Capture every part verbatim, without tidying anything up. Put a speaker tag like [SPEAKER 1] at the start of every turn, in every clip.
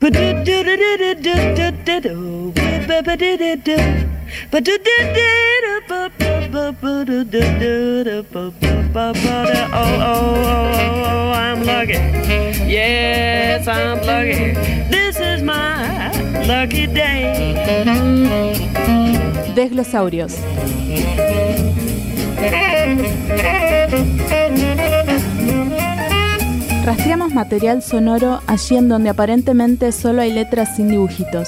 [SPEAKER 1] Oh, oh, I'm lucky. Yes, I'm lucky. This is my lucky day.
[SPEAKER 2] Desglosaurios. Rastreamos material sonoro allí en donde aparentemente solo hay letras sin dibujitos.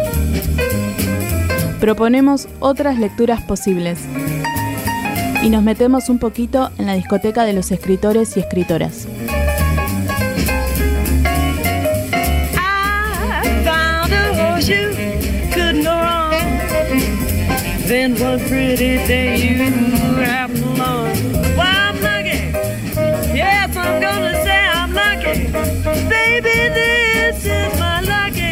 [SPEAKER 2] Proponemos otras lecturas posibles. Y nos metemos un poquito en la discoteca de los escritores y escritoras.
[SPEAKER 1] Then one pretty day you happened along. Well, I'm lucky. Yes, I'm gonna say I'm lucky. Baby, this is my lucky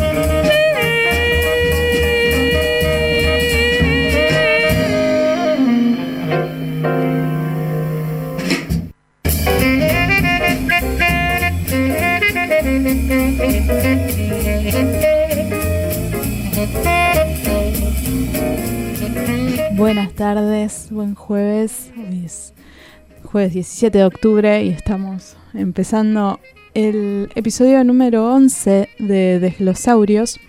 [SPEAKER 2] Buenas tardes, buen jueves. Hoy es jueves diecisiete de octubre y estamos empezando el episodio número once de Desglosaurios.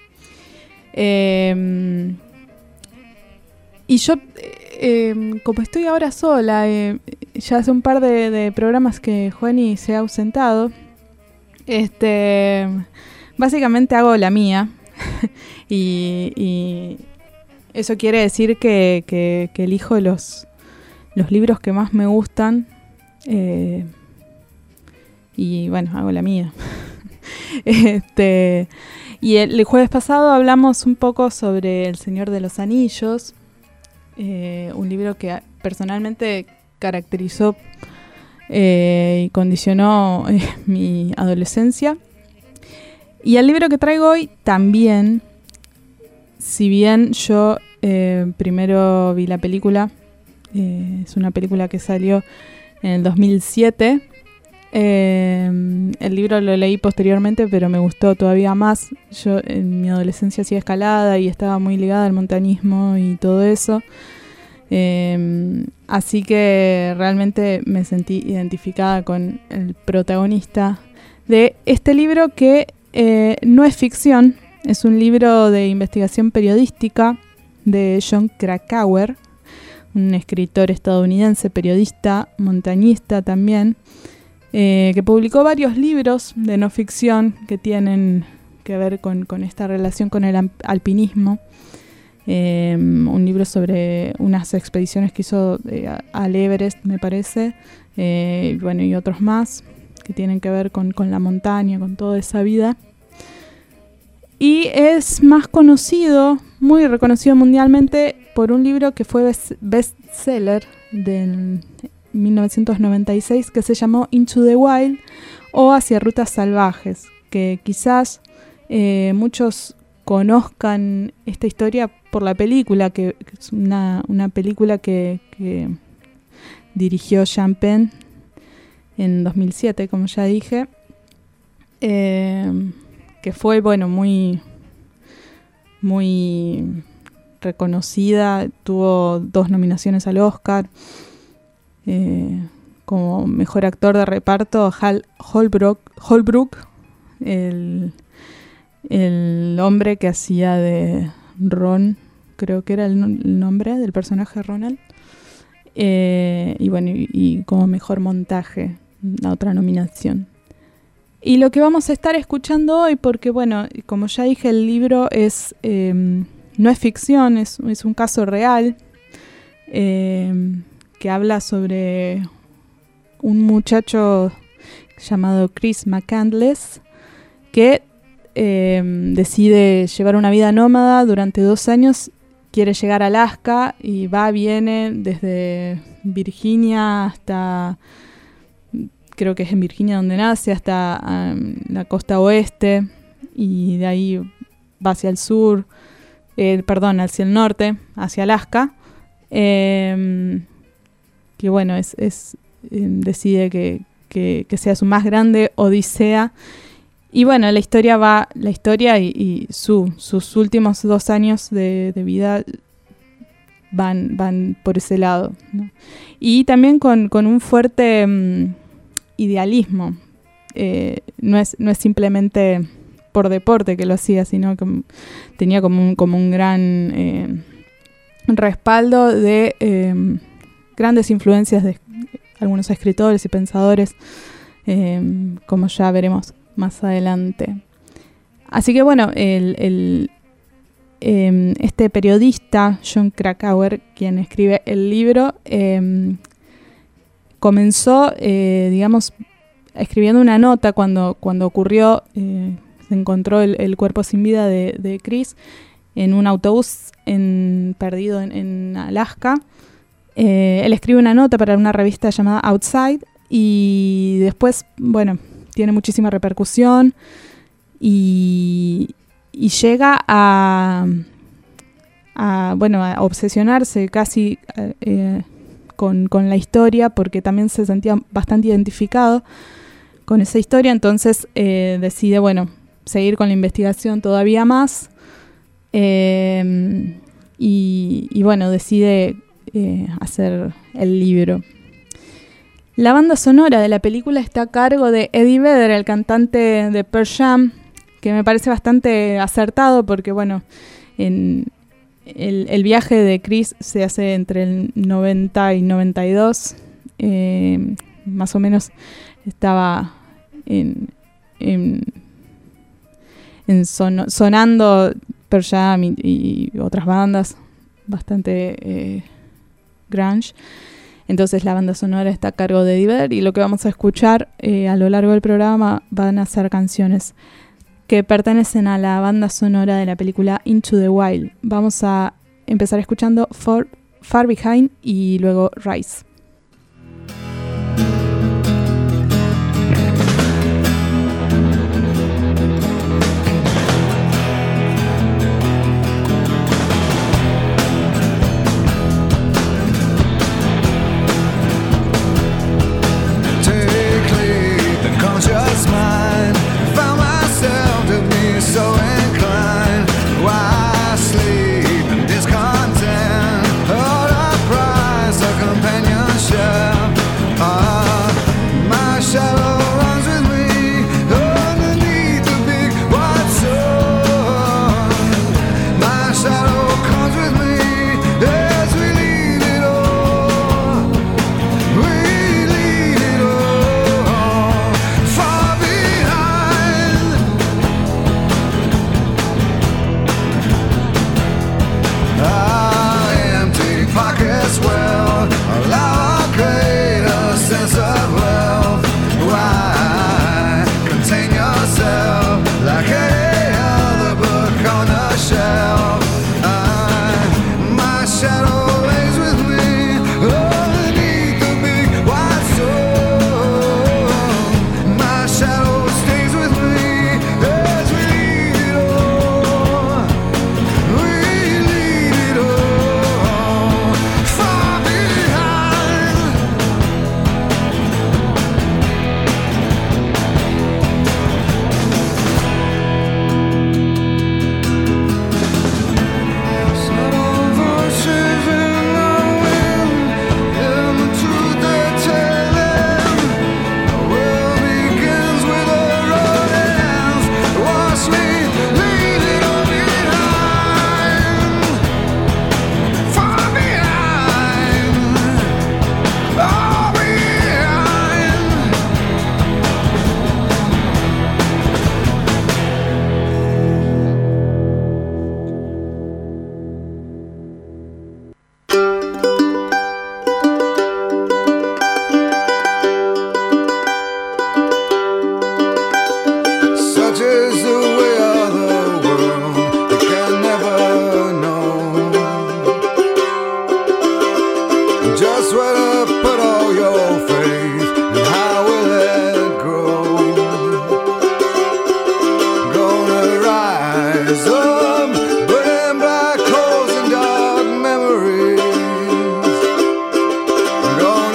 [SPEAKER 2] Eh, y yo, eh, como estoy ahora sola, eh, ya hace un par de, de programas que Juani se ha ausentado, este, básicamente hago la mía y... y eso quiere decir que, que, que elijo los, los libros que más me gustan eh, y bueno, hago la mía. este, y el, el jueves pasado hablamos un poco sobre El Señor de los Anillos, eh, un libro que personalmente caracterizó eh, y condicionó eh, mi adolescencia. Y el libro que traigo hoy también... Si bien yo eh, primero vi la película, eh, es una película que salió en el dos mil siete, eh, el libro lo leí posteriormente, pero me gustó todavía más. Yo en mi adolescencia hacía escalada y estaba muy ligada al montañismo y todo eso, eh, así que realmente me sentí identificada con el protagonista de este libro que eh, no es ficción. Es un libro de investigación periodística de Jon Krakauer, un escritor estadounidense, periodista, montañista también, eh, que publicó varios libros de no ficción que tienen que ver con, con esta relación con el alpinismo. Eh, un libro sobre unas expediciones que hizo eh, al Everest, me parece, eh, bueno, y otros más que tienen que ver con, con la montaña, con toda esa vida. Y es más conocido, muy reconocido mundialmente, por un libro que fue bestseller de mil novecientos noventa y seis que se llamó Into the Wild o Hacia Rutas Salvajes, que quizás eh, muchos conozcan esta historia por la película, que, que es una, una película que, que dirigió Sean Penn en dos mil siete, como ya dije. Eh, que fue, bueno, muy, muy reconocida, tuvo dos nominaciones al Oscar, eh, como mejor actor de reparto, Hal Holbrook, Holbrook el, el hombre que hacía de Ron, creo que era el, el nombre del personaje Ronald, eh, y bueno, y, y como mejor montaje, la otra nominación. Y lo que vamos a estar escuchando hoy, porque bueno, como ya dije, el libro es eh, no es ficción, es, es un caso real eh, que habla sobre un muchacho llamado Chris McCandless que eh, decide llevar una vida nómada durante dos años, quiere llegar a Alaska y va, viene desde Virginia hasta... creo que es en Virginia donde nace, hasta um, la costa oeste, y de ahí va hacia el sur, eh, perdón, hacia el norte, hacia Alaska, eh, que bueno, es, es eh, decide que, que, que sea su más grande odisea, Y bueno, la historia va, la historia y, y su, sus últimos dos años de, de vida van, van por ese lado, ¿no? Y también con, con un fuerte um, idealismo. Eh, no es, no es simplemente por deporte que lo hacía, sino que tenía como un, como un gran eh, respaldo de eh, grandes influencias de algunos escritores y pensadores, eh, como ya veremos más adelante. Así que bueno, el, el, eh, este periodista, Jon Krakauer, quien escribe el libro, eh, comenzó, eh, digamos, escribiendo una nota cuando, cuando ocurrió, eh, se encontró el, el cuerpo sin vida de, de Chris en un autobús en, perdido en, en Alaska. Eh, él escribe una nota para una revista llamada Outside y después, bueno, tiene muchísima repercusión y, y llega a, a, bueno, a obsesionarse casi eh, con, con la historia, porque también se sentía bastante identificado con esa historia. Entonces eh, decide, bueno, seguir con la investigación todavía más eh, y, y bueno, decide eh, hacer el libro. La banda sonora de la película está a cargo de Eddie Vedder, el cantante de Pearl Jam, que me parece bastante acertado porque, bueno, en el, el viaje de Chris se hace entre el noventa y noventa y dos. Eh, más o menos estaba en, en, en son, sonando Pearl Jam y, y otras bandas bastante eh, grunge. Entonces la banda sonora está a cargo de Eddie Vedder y lo que vamos a escuchar eh, a lo largo del programa van a ser canciones que pertenecen a la banda sonora de la película Into the Wild. Vamos a empezar escuchando Far, Far Behind y luego Rise.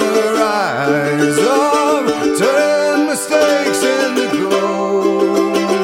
[SPEAKER 3] Mistakes in the glow.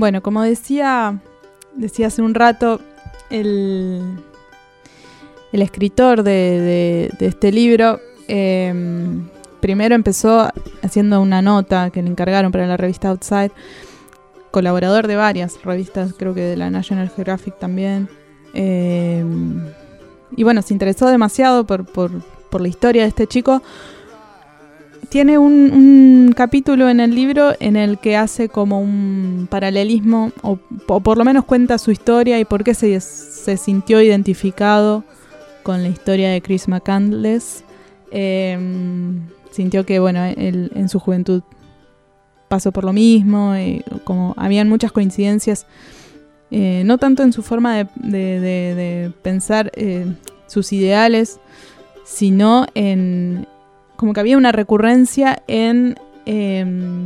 [SPEAKER 2] Bueno, como decía, decía hace un rato, el, el escritor de, de, de este libro eh, primero empezó haciendo una nota que le encargaron para la revista Outside, colaborador de varias revistas, creo que de la National Geographic también. Eh, y bueno, se interesó demasiado por, por, por la historia de este chico. Tiene un, un capítulo en el libro en el que hace como un paralelismo, o, o por lo menos cuenta su historia y por qué se, se sintió identificado con la historia de Chris McCandless. Eh, sintió que, bueno, él en su juventud pasó por lo mismo, eh, como habían muchas coincidencias, eh, no tanto en su forma de, de, de, de pensar eh, sus ideales, sino en como que había una recurrencia en eh,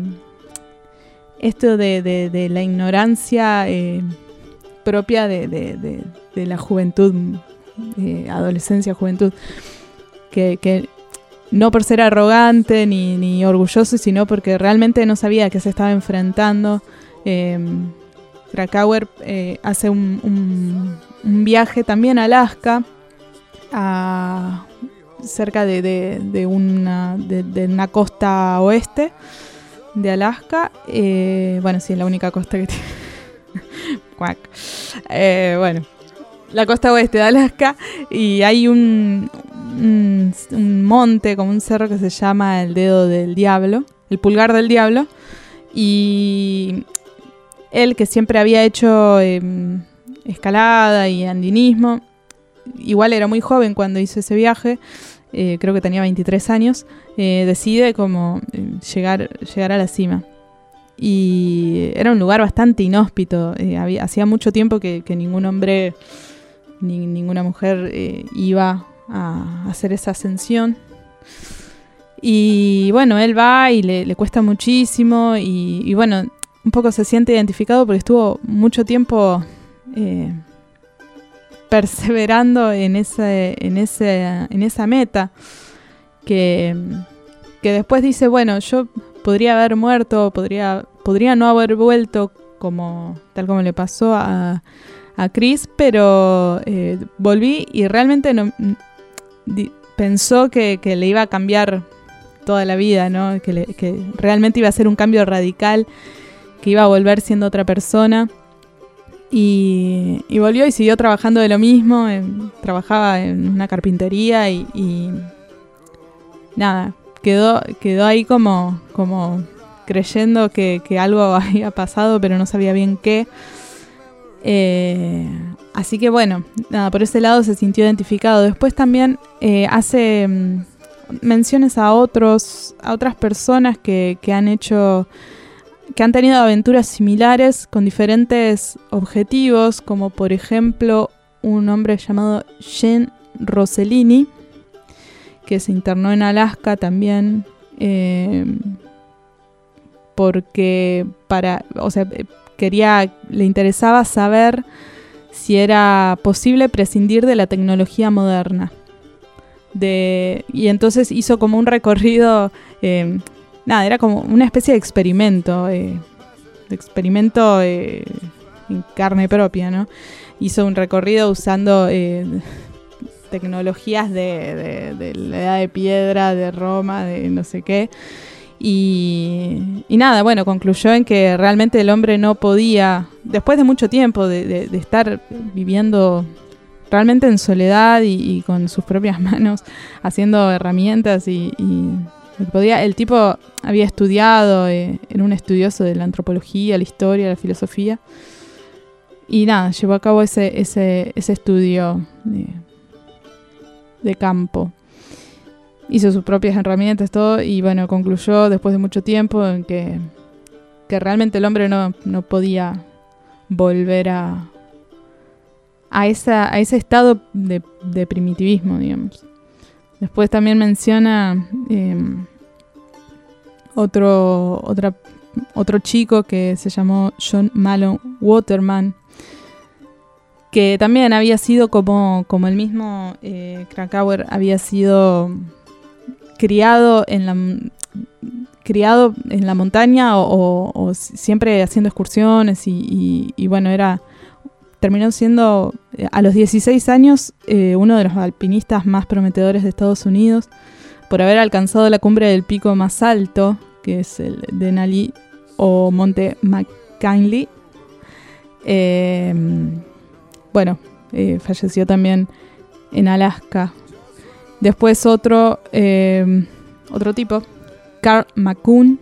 [SPEAKER 2] esto de, de, de la ignorancia eh, propia de, de, de, de la juventud, eh, adolescencia, juventud, que, que no por ser arrogante ni, ni orgulloso, sino porque realmente no sabía a qué se estaba enfrentando. Eh, Krakauer eh, hace un, un, un viaje también a Alaska, a, cerca de, de, de, una, de, de una costa oeste de Alaska. Eh, bueno, sí, es la única costa que tiene. Cuac. Eh, bueno, la costa oeste de Alaska, y hay un, un, un monte, como un cerro que se llama el Dedo del Diablo, el Pulgar del Diablo, y él, que siempre había hecho eh, escalada y andinismo, igual era muy joven cuando hizo ese viaje, eh, creo que tenía veintitrés años, eh, decide como eh, llegar, llegar a la cima. Y era un lugar bastante inhóspito, eh, había, hacía mucho tiempo que, que ningún hombre ni ninguna mujer eh, iba a hacer esa ascensión. Y bueno, él va y le, le cuesta muchísimo y, y bueno, un poco se siente identificado porque estuvo mucho tiempo eh, perseverando en ese, en ese, en esa meta, que, que después dice, bueno, yo podría haber muerto, podría, podría no haber vuelto, como tal como le pasó a, a Chris, pero eh, volví y realmente no, di, pensó que, que le iba a cambiar toda la vida, ¿no? Que, le, que realmente iba a ser un cambio radical, que iba a volver siendo otra persona. Y, y volvió y siguió trabajando de lo mismo. En, trabajaba en una carpintería y, y nada, quedó, quedó ahí como, como creyendo que, que algo había pasado, pero no sabía bien qué. Eh, así que bueno, nada, por ese lado se sintió identificado. Después también eh, hace mm, menciones a otros, a otras personas que, que han hecho, que han tenido aventuras similares con diferentes objetivos, como por ejemplo un hombre llamado Jean Rossellini, que se internó en Alaska también, eh, porque para, o sea, quería, le interesaba saber si era posible prescindir de la tecnología moderna. De, y entonces hizo como un recorrido, eh, nada, era como una especie de experimento, eh, de experimento eh, en carne propia, ¿no? Hizo un recorrido usando eh, tecnologías de, de, de la edad de piedra, de Roma, de no sé qué. Y, y nada, bueno, concluyó en que realmente el hombre no podía, después de mucho tiempo de, de, de estar viviendo realmente en soledad y, y con sus propias manos, haciendo herramientas y, y podía, el tipo había estudiado, eh, era un estudioso de la antropología, la historia, la filosofía, y nada, llevó a cabo ese, ese, ese estudio de, de campo. Hizo sus propias herramientas, todo, y bueno, concluyó después de mucho tiempo en que, que realmente el hombre no, no podía volver a, a, esa, a ese estado de, de primitivismo, digamos. Después también menciona eh, otro, otra, otro chico que se llamó John Malone Waterman, que también había sido como, como el mismo eh, Krakauer, había sido criado en la criado en la montaña o, o, o siempre haciendo excursiones y, y, y bueno, era terminó siendo a los dieciséis años eh, uno de los alpinistas más prometedores de Estados Unidos por haber alcanzado la cumbre del pico más alto, que es el Denali o Monte McKinley. Eh, bueno, eh, falleció también en Alaska. Después otro, eh, otro tipo, Carl McCune,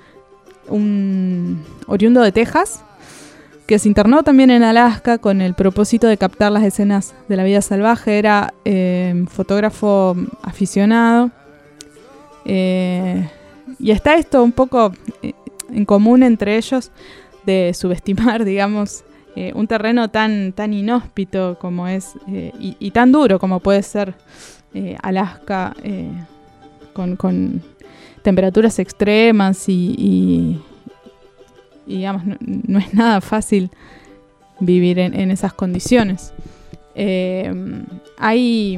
[SPEAKER 2] un oriundo de Texas, que se internó también en Alaska con el propósito de captar las escenas de la vida salvaje. Era eh, fotógrafo aficionado. Eh, y está esto un poco eh, en común entre ellos, de subestimar, digamos, eh, un terreno tan, tan inhóspito como es, eh, y, y tan duro como puede ser eh, Alaska, eh, con, con temperaturas extremas y... y Y digamos, no, no es nada fácil vivir en, en esas condiciones. Eh, hay,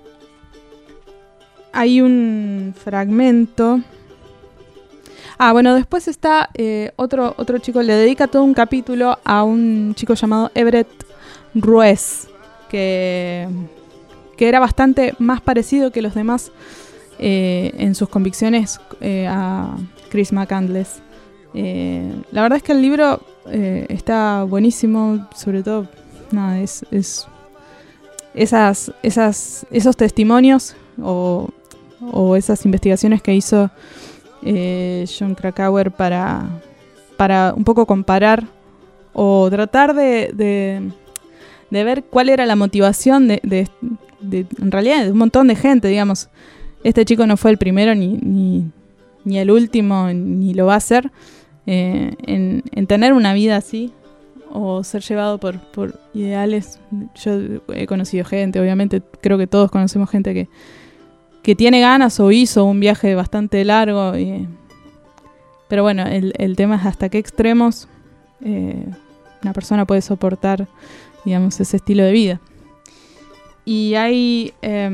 [SPEAKER 2] hay un fragmento. Ah, bueno, después está eh, otro, otro chico, le dedica todo un capítulo a un chico llamado Everett Ruiz, que, que era bastante más parecido que los demás eh, en sus convicciones eh, a Chris McCandless. Eh, la verdad es que el libro eh, está buenísimo, sobre todo nada, es, es esas, esas, esos testimonios o, o esas investigaciones que hizo eh, Jon Krakauer para, para un poco comparar o tratar de, de, de ver cuál era la motivación de, de, de, en realidad, de un montón de gente, digamos. Este chico no fue el primero ni, ni, ni el último, ni lo va a ser. Eh, en, en tener una vida así o ser llevado por, por ideales. Yo he conocido gente, obviamente creo que todos conocemos gente que, que tiene ganas o hizo un viaje bastante largo, y, pero bueno, el, el tema es hasta qué extremos eh, una persona puede soportar, digamos, ese estilo de vida. Y hay eh,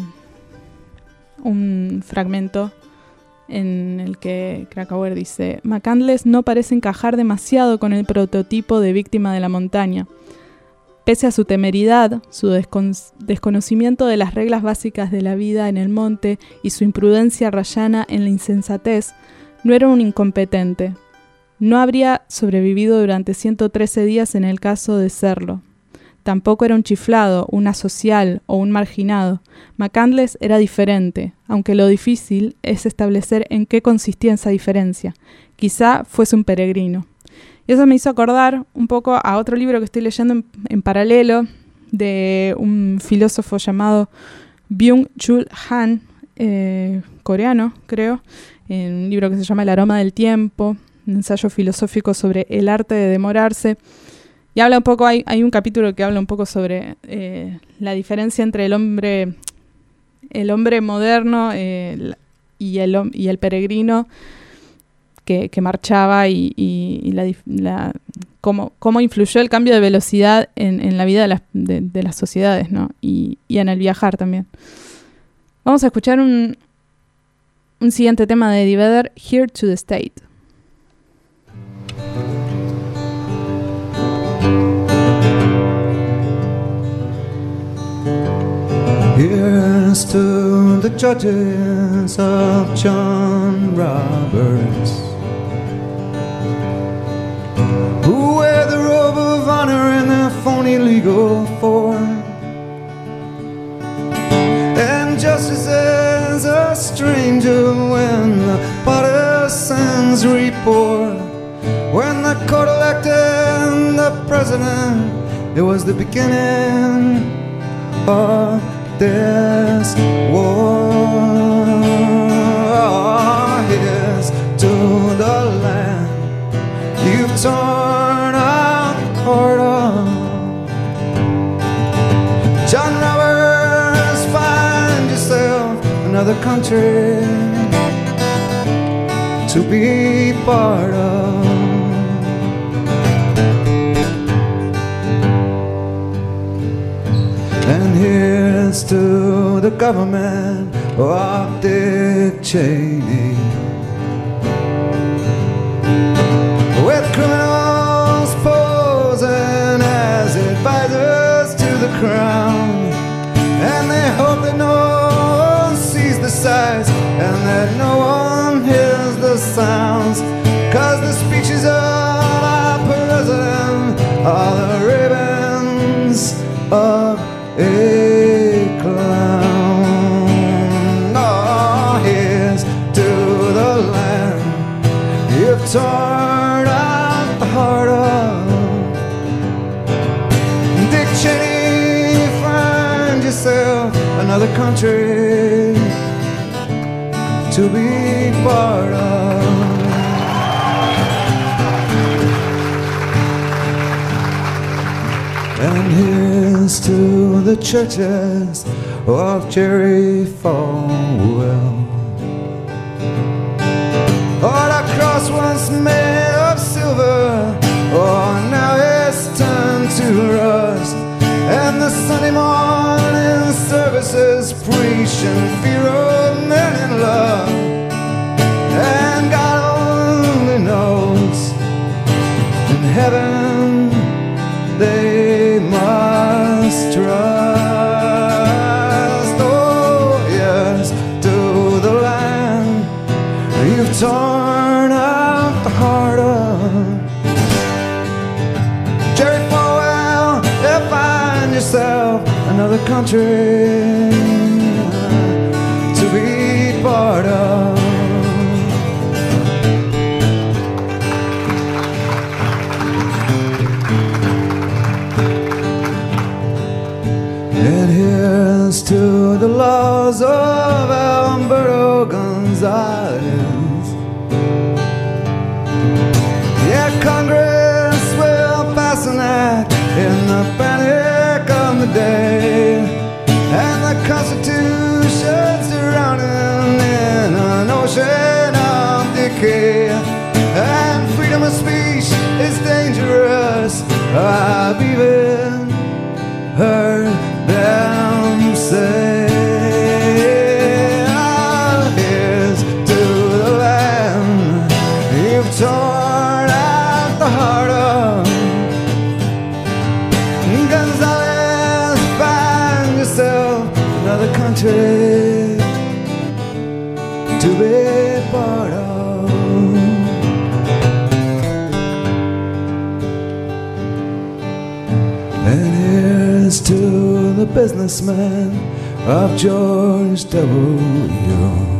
[SPEAKER 2] un fragmento en el que Krakauer dice: McCandless no parece encajar demasiado con el prototipo de víctima de la montaña. Pese a su temeridad, su descon- desconocimiento de las reglas básicas de la vida en el monte y su imprudencia rayana en la insensatez, no era un incompetente. No habría sobrevivido durante ciento trece días en el caso de serlo. Tampoco era un chiflado, un asocial o un marginado. McCandless era diferente, aunque lo difícil es establecer en qué consistía esa diferencia. Quizá fuese un peregrino. Y eso me hizo acordar un poco a otro libro que estoy leyendo en, en paralelo, de un filósofo llamado Byung-Chul Han, eh, coreano, creo, en un libro que se llama El aroma del tiempo, un ensayo filosófico sobre el arte de demorarse. Y habla un poco, hay, hay un capítulo que habla un poco sobre eh, la diferencia entre el hombre, el hombre moderno eh, y, el, y el peregrino que, que marchaba y, y, y la, la, cómo, cómo influyó el cambio de velocidad en, en la vida de las, de, de las sociedades, ¿no? Y, y en el viajar también. Vamos a escuchar un, un siguiente tema de Eddie Vedder, Here to the State.
[SPEAKER 3] Here's to the judges of John Roberts, who wear the robe of honor in their phony legal form, and justice is a stranger when the partisans report. When the court elected the president, it was the beginning of this war. Here's to the land you've torn a cord of. John Roberts, find yourself another country to be part of. And here's to the government of Dick Cheney, with criminals posing as advisors to the crown. And they hope that no one sees the sights and that no one hears the sounds, 'cause the speeches of our president are the ravens of a clown. Oh, here's to the land you've torn out the heart of. Dick Cheney, find yourself another country to be part of. And here's to the churches of Jerry Falwell. Oh, that cross once made of silver, oh, now it's turned to rust. And the Sunday morning services preaching fear of men in love. And God only knows, in heaven they must trust. Oh, yes, to the land you've torn out the heart of. Jerry Falwell, you find yourself another country to be part of. And here's to the laws of Alberto Gonzalez. Yeah, Congress will pass an act in the panic of the day, and the Constitution's drowning in an ocean of decay. And freedom of speech is dangerous, I've even heard them say. Oh, here's to the land you've torn out the heart of. Gonzalez, find yourself another country to be part of. And here's to the businessman of George W.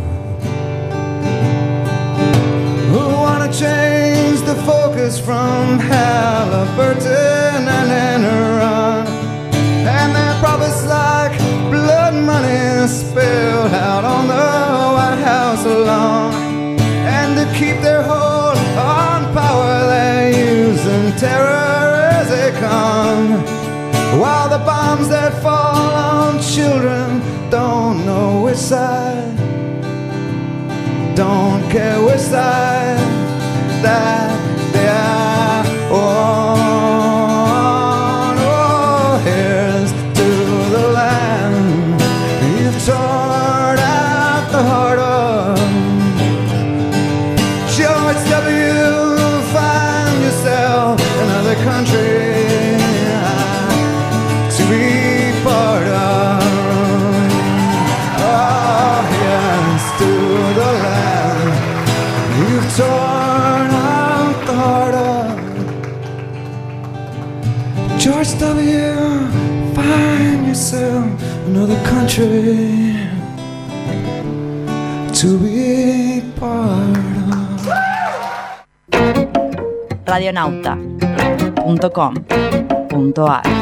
[SPEAKER 3] who wanna change the focus from Halliburton and Enron, and their profits like blood money spilled out on the White House lawn. And to keep their hold on power, they're using terror as they come, while the bombs that fall on children don't know which side, don't care which side that they are on. Oh, here's to the land you've torn out the heart of. George W., find yourself another country to be part of. Oh, yes, to the land you've torn out the heart of. George W., find yourself another country to be part of.
[SPEAKER 4] radionauta punto com punto a r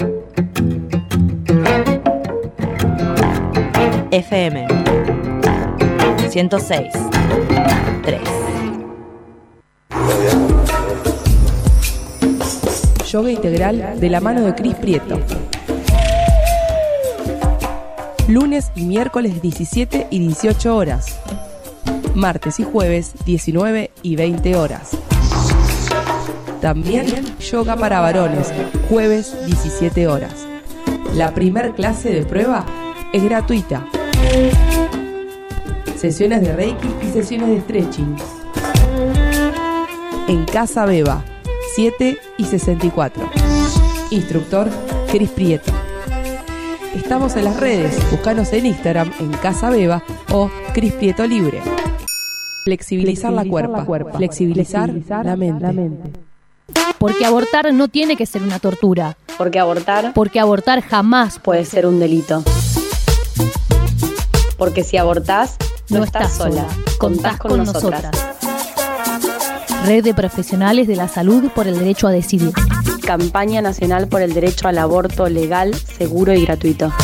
[SPEAKER 4] F M ciento seis punto tres.
[SPEAKER 5] Yoga integral de la mano de Cris Prieto. Lunes y miércoles diecisiete y dieciocho horas. Martes y jueves diecinueve y veinte horas. También yoga para varones, jueves diecisiete horas. La primer clase de prueba es gratuita. Sesiones de Reiki y sesiones de stretching. en Casa Beba, siete y sesenta y cuatro. Instructor Cris Prieto. Estamos en las redes, búscanos en Instagram en Casa Beba o Cris Prieto Libre. Flexibilizar, Flexibilizar la cuerpa, la cuerpa. Flexibilizar, Flexibilizar la, mente. la mente.
[SPEAKER 6] Porque abortar no tiene que ser una tortura.
[SPEAKER 7] Porque abortar...
[SPEAKER 6] Porque abortar jamás
[SPEAKER 7] puede ser un delito. Porque si abortás, no, no estás sola. Contás con, con nosotras. nosotras.
[SPEAKER 6] Red de Profesionales de la Salud por el Derecho a Decidir.
[SPEAKER 7] Campaña Nacional por el Derecho al Aborto Legal, Seguro y Gratuito.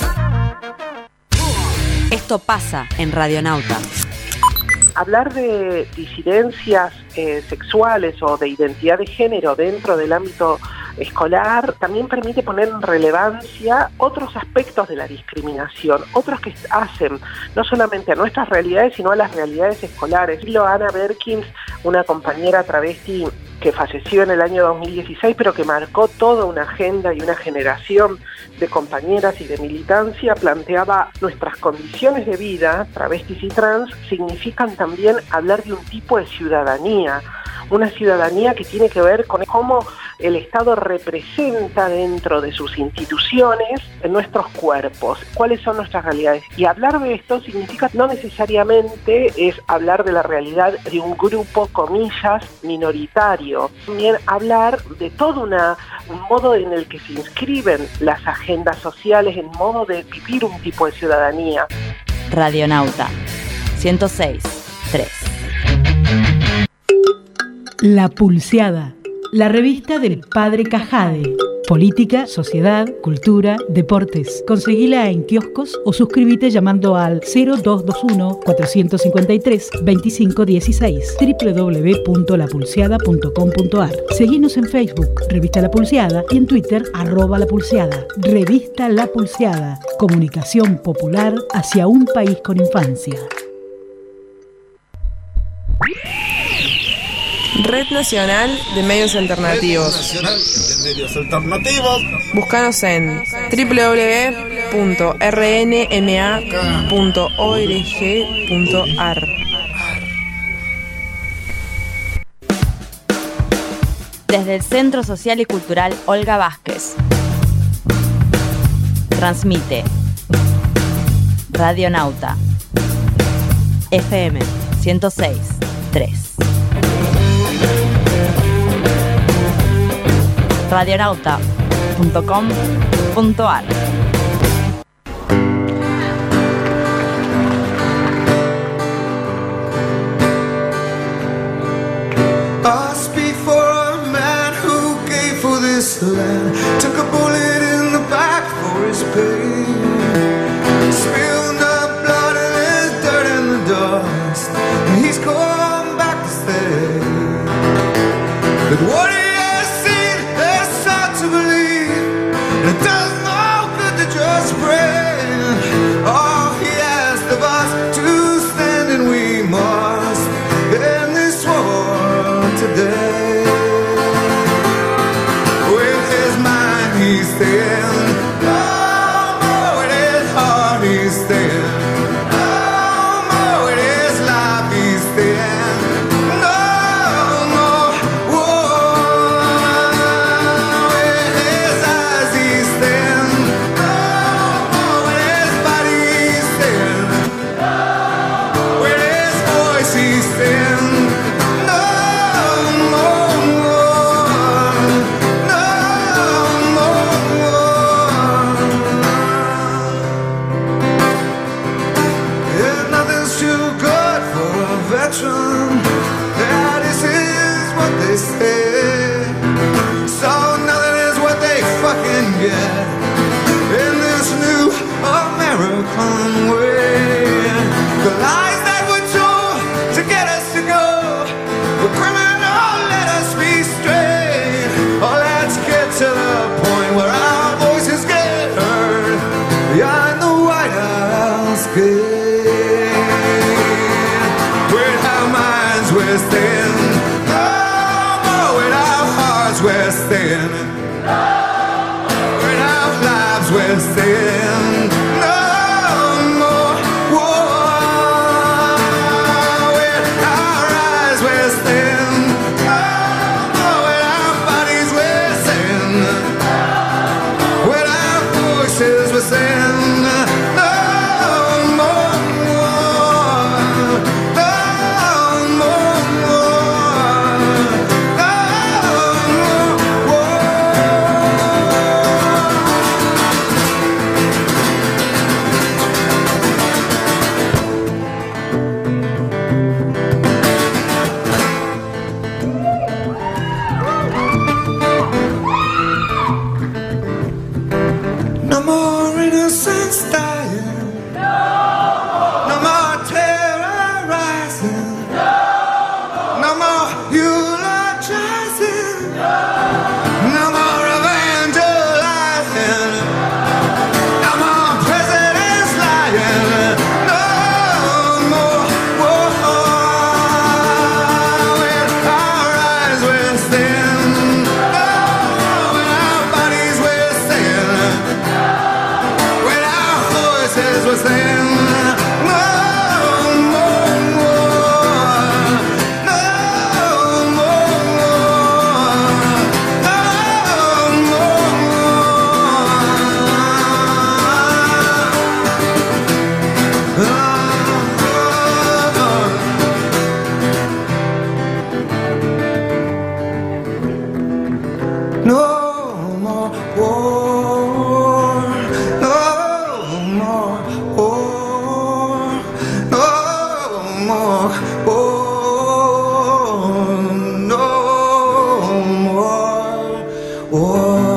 [SPEAKER 4] Esto pasa en Radionauta.
[SPEAKER 8] Hablar de disidencias eh, sexuales o de identidad de género dentro del ámbito escolar también permite poner en relevancia otros aspectos de la discriminación, otros que hacen no solamente a nuestras realidades, sino a las realidades escolares. Lo Ana Berkins, una compañera travesti que falleció en el año dos mil dieciséis, pero que marcó toda una agenda y una generación de compañeras y de militancia, planteaba: nuestras condiciones de vida, travestis y trans, significan también hablar de un tipo de ciudadanía, una ciudadanía que tiene que ver con cómo el Estado representa dentro de sus instituciones en nuestros cuerpos, cuáles son nuestras realidades. Y hablar de esto significa no necesariamente es hablar de la realidad de un grupo, comillas, minoritario. También hablar de todo una, un modo en el que se inscriben las agendas sociales, en modo de vivir un tipo de ciudadanía.
[SPEAKER 4] Radionauta ciento seis punto tres.
[SPEAKER 9] La Pulseada, la revista del Padre Cajade. Política, sociedad, cultura, deportes. Conseguila en kioscos o suscríbete llamando al cero dos dos uno, cuatro cinco tres, dos cinco uno seis, doble u doble u doble u punto la pulseada punto com punto a r. Seguinos en Facebook, Revista La Pulseada, y en Twitter, arroba La Pulseada. Revista La Pulseada, comunicación popular hacia un país con infancia.
[SPEAKER 5] Red Nacional de Medios Alternativos.
[SPEAKER 10] Red Nacional de Medios Alternativos.
[SPEAKER 5] Búscanos en doble u doble u doble u punto r n m a punto org punto a r.
[SPEAKER 4] Desde el Centro Social y Cultural Olga Vázquez. Transmite Radionauta F M ciento seis punto tres. radionauta punto com punto a r.
[SPEAKER 3] I speak for a man who gave for this land, took a bullet in the back for his pain, spilled the blood and his dirt and the dust, and he's come back to stay. But what he has seen is hard to believe, and it does no good to just pray. Oh, he asked of us to stand, and we must end this war today. With his mind he's staying, no more with his heart he's staying, no more with his life he's staying. We're staying, no more war. With our eyes we're staying, no more. Oh, no more. Oh.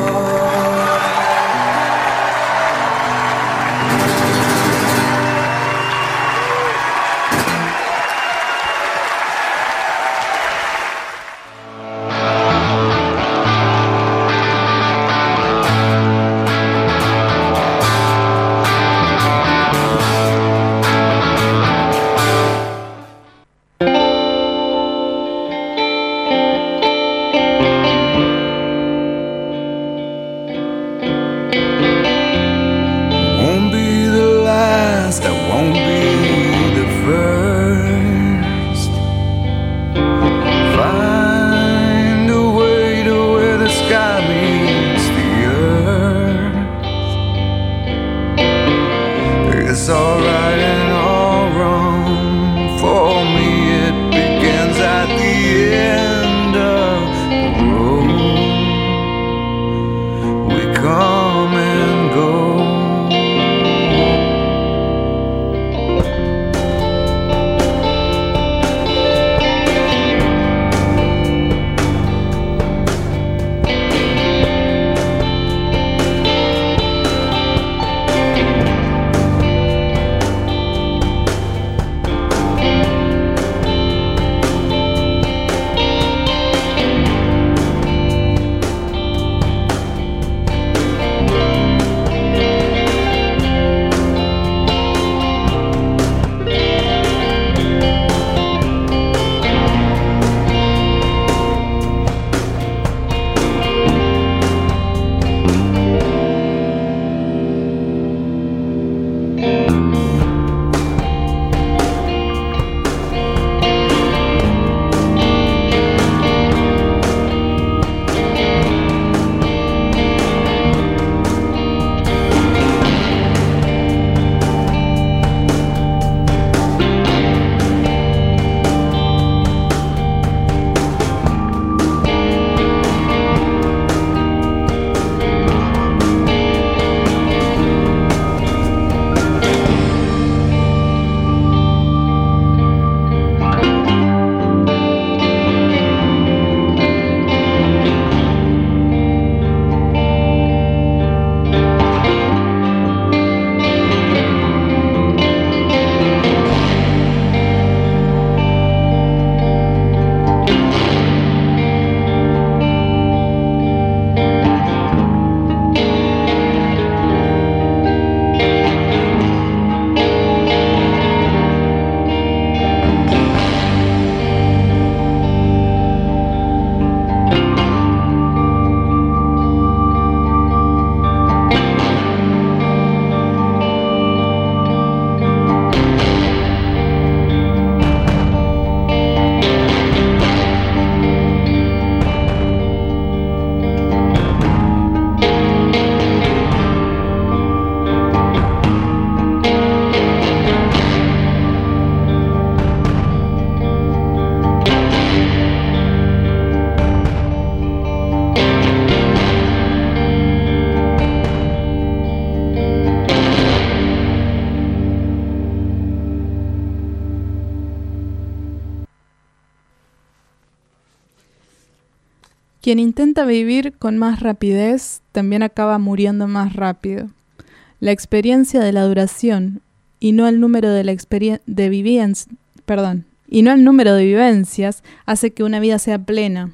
[SPEAKER 2] Quien intenta vivir con más rapidez también acaba muriendo más rápido. La experiencia de la duración y no el número de la experien- de vivencias, perdón, y no el número de vivencias hace que una vida sea plena.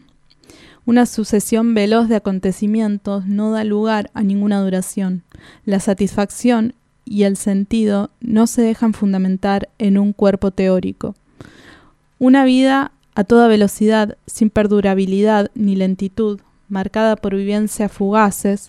[SPEAKER 2] Una sucesión veloz de acontecimientos no da lugar a ninguna duración. La satisfacción y el sentido no se dejan fundamentar en un cuerpo teórico. Una vida a toda velocidad, sin perdurabilidad ni lentitud, marcada por vivencias fugaces,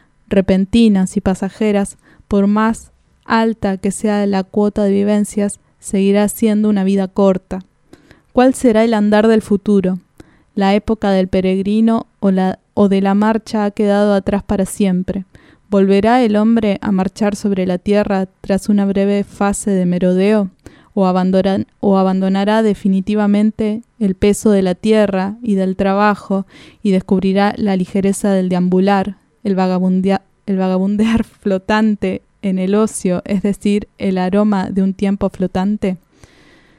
[SPEAKER 2] repentinas y pasajeras, por más alta que sea la cuota de vivencias, seguirá siendo una vida corta. ¿Cuál será el andar del futuro? La época del peregrino o, la, o de la marcha ha quedado atrás para siempre. ¿Volverá el hombre a marchar sobre la tierra tras una breve fase de merodeo? ¿O, abandonará, o abandonará definitivamente el peso de la tierra y del trabajo y descubrirá la ligereza del deambular, el, vagabundea, el vagabundear flotante en el ocio, es decir, el aroma de un tiempo flotante?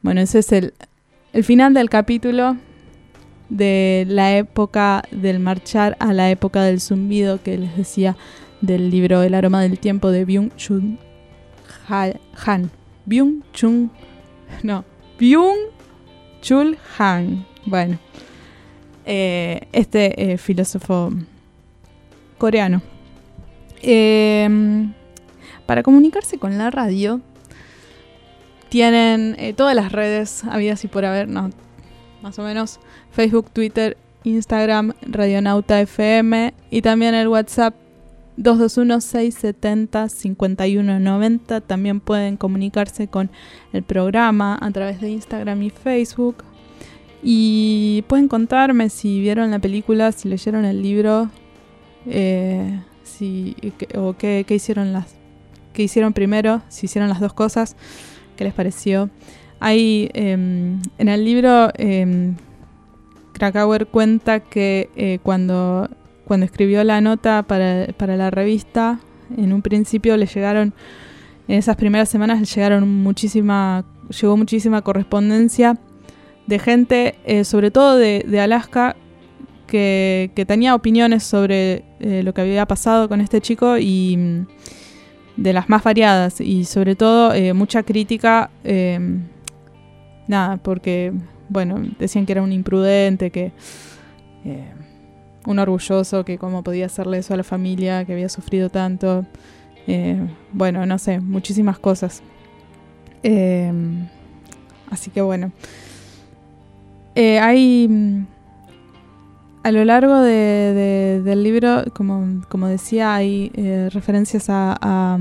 [SPEAKER 2] Bueno, ese es el, el final del capítulo de la época del marchar a la época del zumbido que les decía del libro El aroma del tiempo de Byung-Chul Han. Byung-Chul no, Byung-Chul Han. Bueno, eh, este eh, filósofo coreano. Eh, para comunicarse con la radio tienen eh, todas las redes habidas y por haber, no, más o menos, Facebook, Twitter, Instagram, Radionauta F M y también el WhatsApp dos dos uno, seis siete cero, cinco uno nueve cero. También pueden comunicarse con el programa a través de Instagram y Facebook. Y pueden contarme si vieron la película, si leyeron el libro, eh, si, que, o qué, qué hicieron las, qué hicieron primero, si hicieron las dos cosas, qué les pareció. Hay eh, en el libro eh, Krakauer cuenta que eh, cuando, cuando escribió la nota para, para la revista, en un principio le llegaron, en esas primeras semanas le llegaron muchísima, llegó muchísima correspondencia de gente, eh, sobre todo de, de Alaska, que, que tenía opiniones sobre eh, lo que había pasado con este chico y de las más variadas y sobre todo eh, mucha crítica, eh, nada, porque bueno, decían que era un imprudente, que eh, un orgulloso, que cómo podía hacerle eso a la familia, que había sufrido tanto, eh, bueno, no sé, muchísimas cosas. Eh, así que bueno. Eh, hay a lo largo de, de, del libro, como, como decía, hay eh, referencias a, a,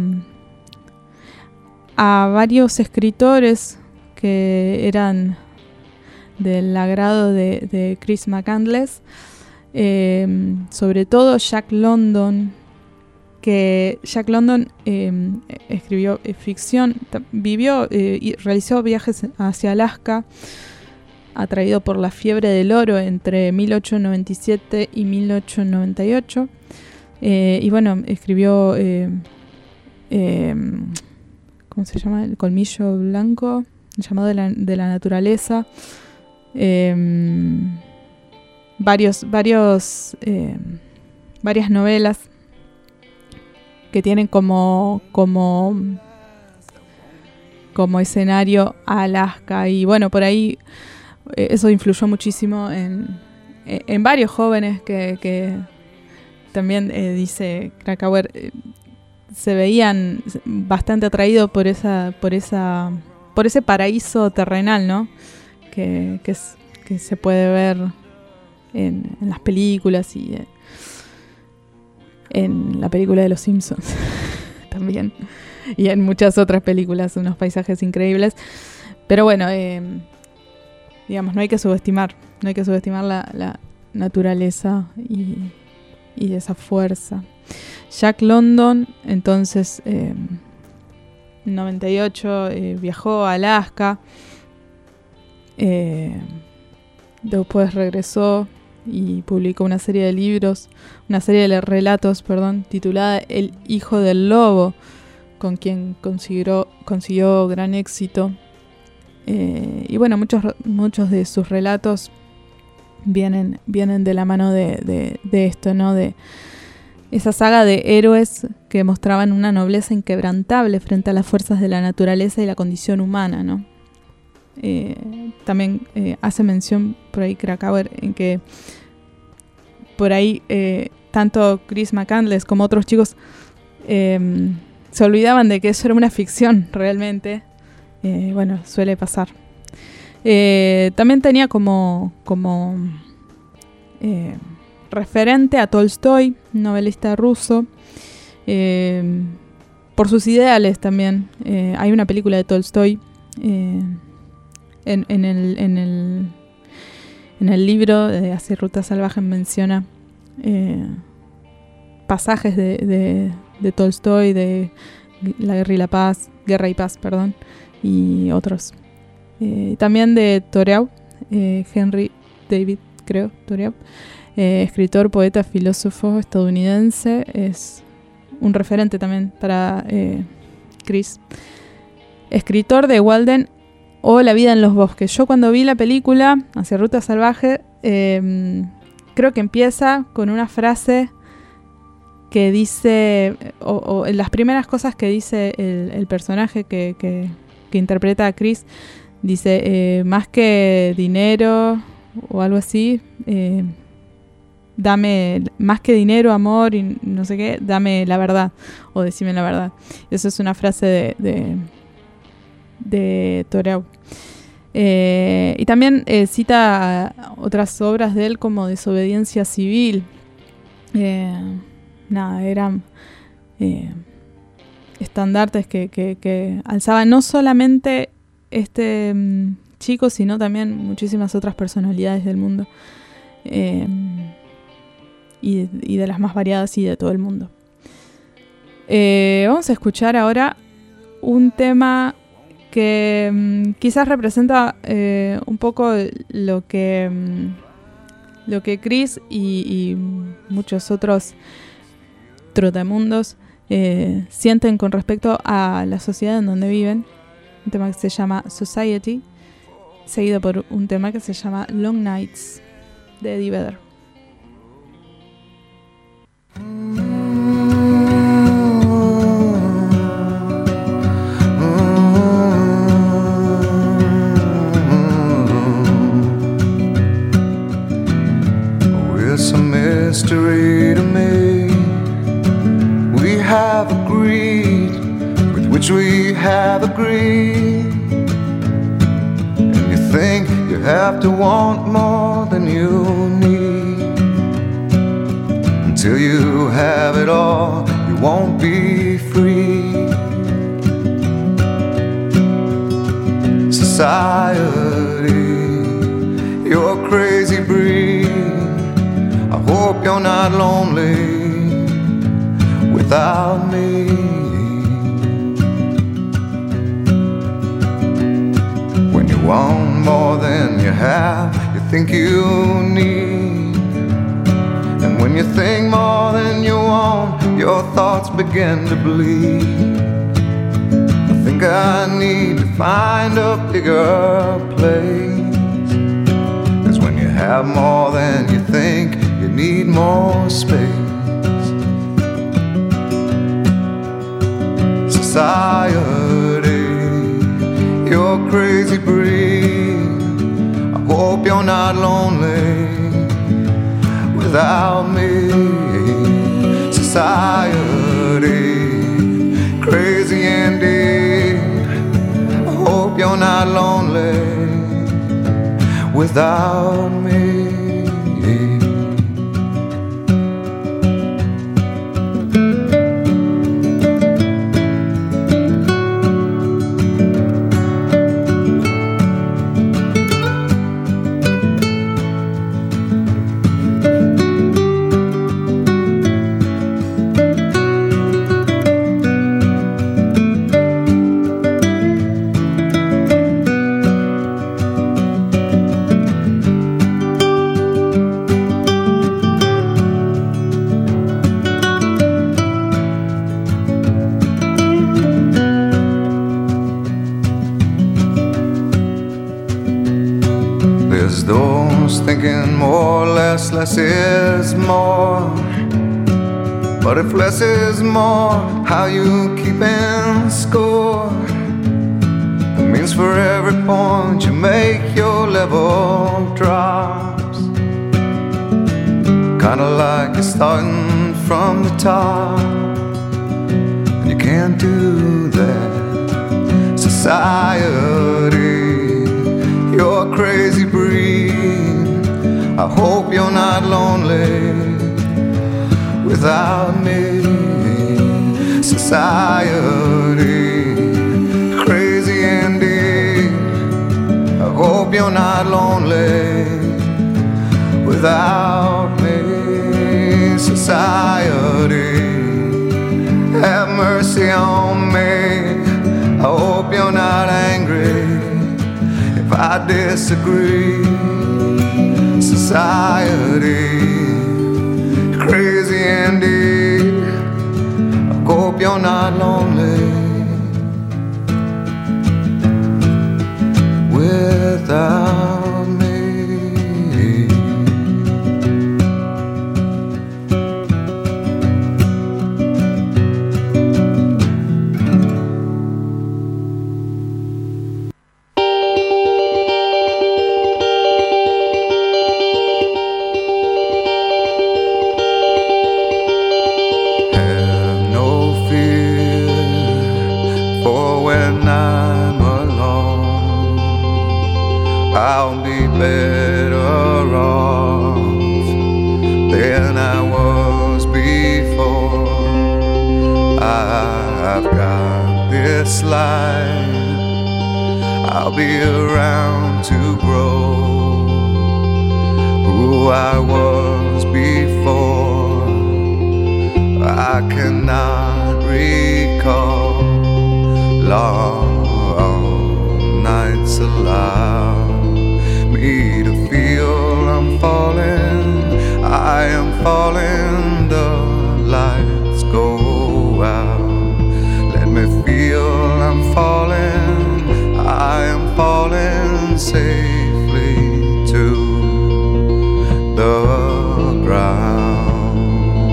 [SPEAKER 2] a varios escritores que eran del agrado de, de Chris McCandless, eh, sobre todo Jack London, que Jack London eh, escribió eh, ficción, vivió eh, y realizó viajes hacia Alaska, atraído por la fiebre del oro entre mil ochocientos noventa y siete y mil ochocientos noventa y ocho. Eh, y bueno, escribió, eh, eh, ¿cómo se llama? El colmillo blanco, el llamado de la, de la naturaleza. Eh, varios, varios, eh, varias novelas que tienen como, como, como escenario a Alaska. Y bueno, por ahí eso influyó muchísimo en, en varios jóvenes que, que también eh, dice Krakauer, eh, se veían bastante atraídos por esa, por esa, por ese paraíso terrenal, ¿no? Que, que, es, que se puede ver en, en las películas y eh, en la película de Los Simpsons también, y en muchas otras películas, unos paisajes increíbles. Pero bueno, eh, digamos, no hay que subestimar, no hay que subestimar la, la naturaleza y, y esa fuerza. Jack London, entonces, eh, en noventa y ocho eh, viajó a Alaska, eh, después regresó y publicó una serie de libros, una serie de relatos, perdón, titulada El Hijo del Lobo, con quien consiguió, consiguió gran éxito. Eh, y bueno, muchos, muchos de sus relatos vienen, vienen de la mano de, de, de esto, ¿no? De esa saga de héroes que mostraban una nobleza inquebrantable frente a las fuerzas de la naturaleza y la condición humana, ¿no? Eh, también eh, hace mención por ahí Krakauer en que por ahí eh, tanto Chris McCandless como otros chicos eh, se olvidaban de que eso era una ficción realmente. Eh, bueno, suele pasar. Eh, también tenía como, como eh, referente a Tolstoy, novelista ruso, eh, por sus ideales también. Eh, hay una película de Tolstoy eh, en, en, el, en, el, en el libro de Hacia Ruta Salvaje menciona eh, pasajes de, de, de Tolstoy, de La Guerra y la Paz, Guerra y Paz, perdón, y otros. Eh, también de Thoreau, eh, Henry David, creo, Thoreau, eh, escritor, poeta, filósofo estadounidense, es un referente también para eh, Chris. Escritor de Walden o La vida en los bosques. Yo cuando vi la película Hacia Ruta Salvaje, eh, creo que empieza con una frase que dice, o, o las primeras cosas que dice el, el personaje que, que, que interpreta a Chris, dice, eh, más que dinero o algo así, eh, dame, más que dinero, amor y no sé qué, dame la verdad, o decime la verdad. Eso es una frase de, de, de Thoreau. Eh, y también eh, cita otras obras de él como Desobediencia Civil. Eh, nada, eran eh, estandartes que, que, que alzaba no solamente este um, chico, sino también muchísimas otras personalidades del mundo. Eh, y, y de las más variadas y de todo el mundo. Eh, vamos a escuchar ahora un tema que um, quizás representa eh, un poco lo que um, lo que Chris y, y muchos otros trotamundos eh, sienten con respecto a la sociedad en donde viven. Un tema que se llama Society, seguido por un tema que se llama Long Nights de Eddie Vedder.
[SPEAKER 3] It's a mystery to me. We have agreed with which we have agreed. And you think you have to want more than you need. Until you have it all, you won't be free. Society, you're a crazy breed. I hope you're not lonely without me. When you want more than you have, you think you need. And when you think more than you want, your thoughts begin to bleed. I think I need to find a bigger place. 'Cause when you have more than you think, you need more space. Society, you're a crazy breed. I hope you're not lonely without me. Society, crazy indeed. I hope you're not lonely without me. Thinking more, less, less is more. But if less is more, how you keeping score? It means for every point you make, your level drops. Kinda like you're starting from the top, and you can't do that. Society, you're a crazy breed. I hope you're not lonely without me. Society, crazy indeed. I hope you're not lonely without me. Society, have mercy on me. I hope you're not angry if I disagree. Society, crazy indeed. I hope you're not lonely this life, I'll be around to grow who I was before. I cannot recall long nights allow me to feel I'm falling. I am falling, the lights go out. Let me feel I'm falling. I am falling safely to the ground.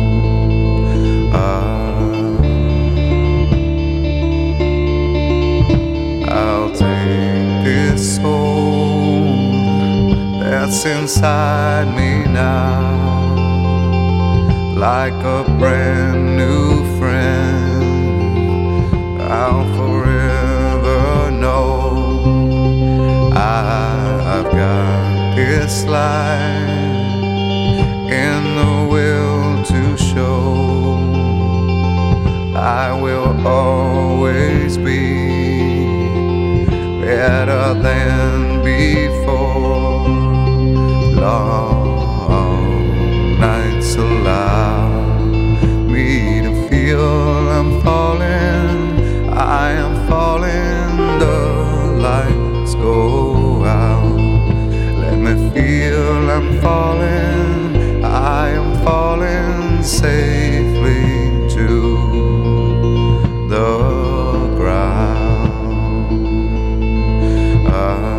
[SPEAKER 3] I'll take this soul that's inside me now, like a brand new friend. I'll forever know I've got this life in the will to show. I will always be better than before. Long nights allow me to feel I'm falling. I am falling, the lights go out. Let me feel I'm falling. I am falling safely to the ground. Ah.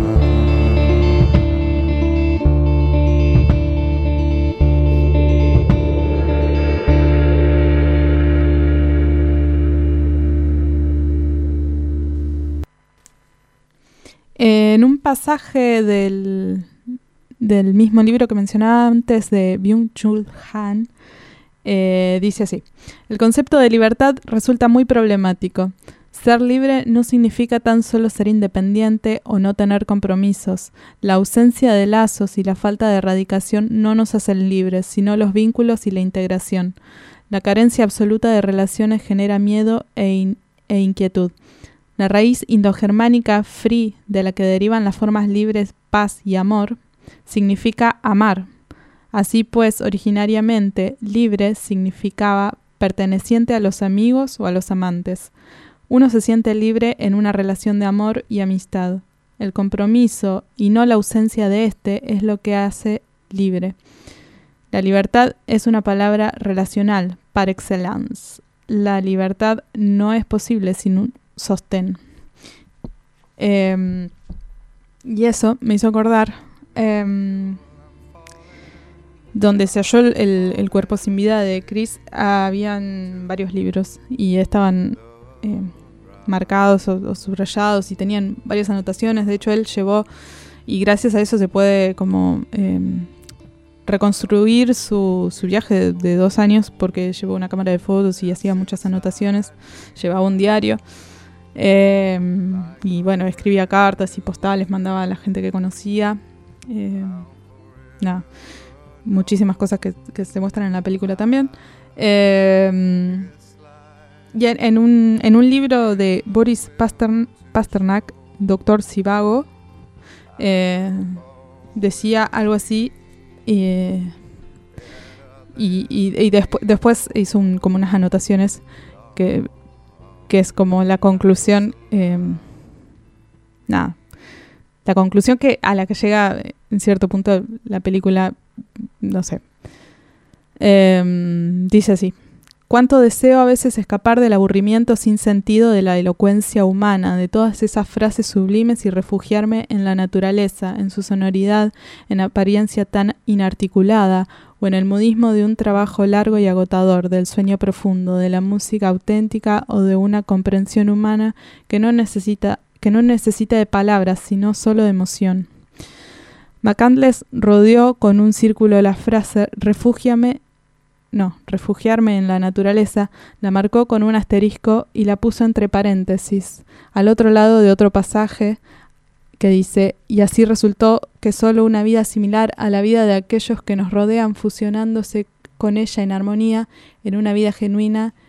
[SPEAKER 2] En un pasaje del, del mismo libro que mencionaba antes de Byung-Chul Han, eh, dice así: el concepto de libertad resulta muy problemático. Ser libre no significa tan solo ser independiente o no tener compromisos. La ausencia de lazos y la falta de erradicación no nos hacen libres, sino los vínculos y la integración. La carencia absoluta de relaciones genera miedo e, in- e inquietud. La raíz indogermánica free, de la que derivan las formas libres paz y amor, significa amar. Así pues, originariamente, libre significaba perteneciente a los amigos o a los amantes. Uno se siente libre en una relación de amor y amistad. El compromiso, y no la ausencia de éste, es lo que hace libre. La libertad es una palabra relacional, par excellence. La libertad no es posible sin un sostén. Eh, y eso me hizo acordar eh, donde se halló el, el cuerpo sin vida de Chris. Habían varios libros y estaban eh, marcados o, o subrayados y tenían varias anotaciones. De hecho, él llevó, y gracias a eso se puede como eh, reconstruir su, su viaje de, de dos años, porque llevó una cámara de fotos y hacía muchas anotaciones, llevaba un diario. Eh, y bueno, escribía cartas y postales, mandaba a la gente que conocía. Eh, nada, muchísimas cosas que, que se muestran en la película también. Eh, y en, en, un, en un libro de Boris Pastern, Pasternak, Doctor Zhivago, eh, decía algo así. Eh, y y, y despu- después hizo un, como unas anotaciones que que es como la conclusión, eh, nada, la conclusión que a la que llega en cierto punto la película, no sé. Eh, dice así: cuánto deseo a veces escapar del aburrimiento sin sentido de la elocuencia humana, de todas esas frases sublimes, y refugiarme en la naturaleza, en su sonoridad, en apariencia tan inarticulada, o en el modismo de un trabajo largo y agotador, del sueño profundo, de la música auténtica o de una comprensión humana que no necesita, que no necesita de palabras, sino solo de emoción. McCandless rodeó con un círculo la frase refúgiame, no, refugiarme en la naturaleza, la marcó con un asterisco y la puso entre paréntesis, al otro lado de otro pasaje que dice: y así resultó que solo una vida similar a la vida de aquellos que nos rodean, fusionándose con ella en armonía, en una vida genuina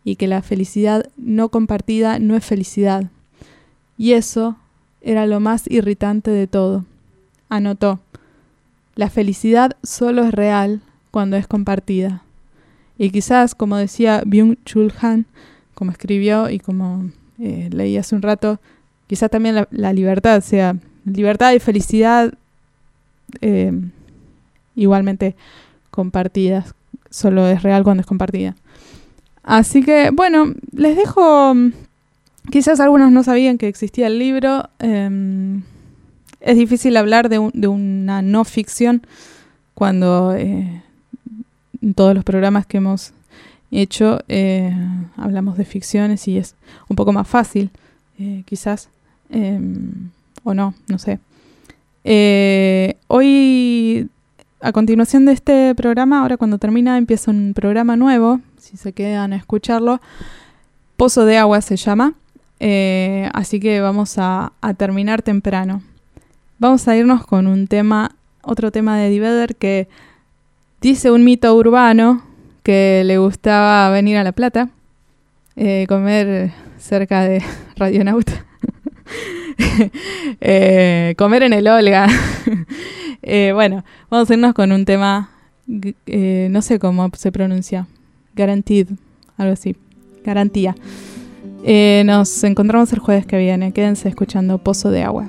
[SPEAKER 2] y que la felicidad no compartida no es felicidad. Y eso era lo más irritante de todo. Anotó: la felicidad solo es real cuando es compartida. Y quizás, como decía Byung-Chul Han, como escribió y como eh, leí hace un rato, quizás también la, la libertad sea libertad y felicidad eh, igualmente compartidas. Solo es real cuando es compartida. Así que, bueno, les dejo... Quizás algunos no sabían que existía el libro. Eh, es difícil hablar de, un, de una no ficción cuando eh, en todos los programas que hemos hecho eh, hablamos de ficciones y es un poco más fácil, eh, quizás, eh, o no, no sé. Eh, hoy, a continuación de este programa, ahora cuando termina, empieza un programa nuevo, si se quedan a escucharlo. Pozo de Agua se llama. Eh, así que vamos a, a terminar temprano. Vamos a irnos con un tema, otro tema de Eddie Vedder, que dice un mito urbano que le gustaba venir a La Plata, eh, comer cerca de Radionauta, eh, comer en el Olga. eh, bueno, vamos a irnos con un tema, eh, no sé cómo se pronuncia, Guaranteed, algo así, garantía. Eh, nos encontramos el jueves que viene. Quédense escuchando Pozo de Agua.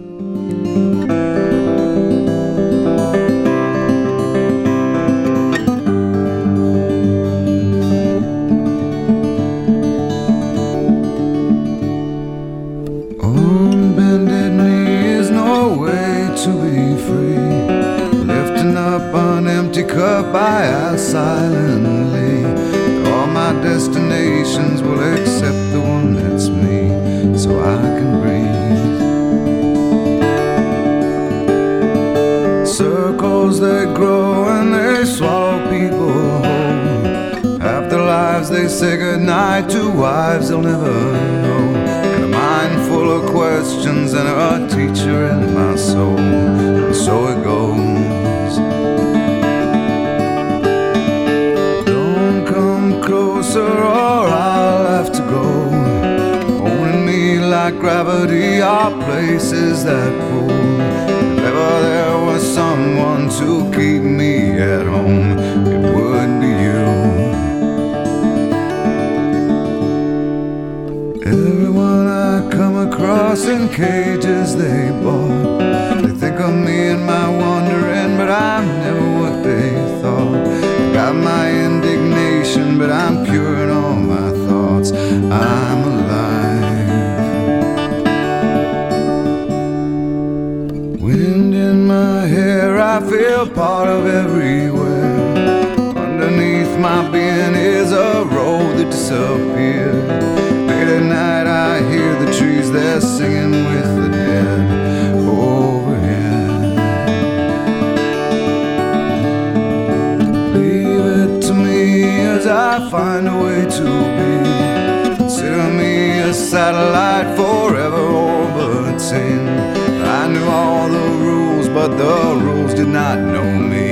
[SPEAKER 3] On bended knee is no way to be free. Lifting up an empty cup I ask silently. All my destinations will accept the one that's me, so I can breathe. Circles they grow and they swallow people whole. Half their lives they say goodnight to wives they'll never know. And a mind full of questions and a teacher in my soul. And so it goes. Closer or I'll have to go. Holding me like gravity are places that pull. If ever there was someone to keep me at home, it would be you. Everyone I come across in cages they bought, they think of me and my wandering, but I'm never what they thought. Got my indignation, but I'm pure in all my thoughts. I'm alive. Wind in my hair, I feel part of everywhere. Underneath my being is a road that disappeared. Late at night I hear the trees, they're singing with the dead overhead. As I find a way to be, consider me a satellite forever orbiting. I knew all the rules, but the rules did not know me.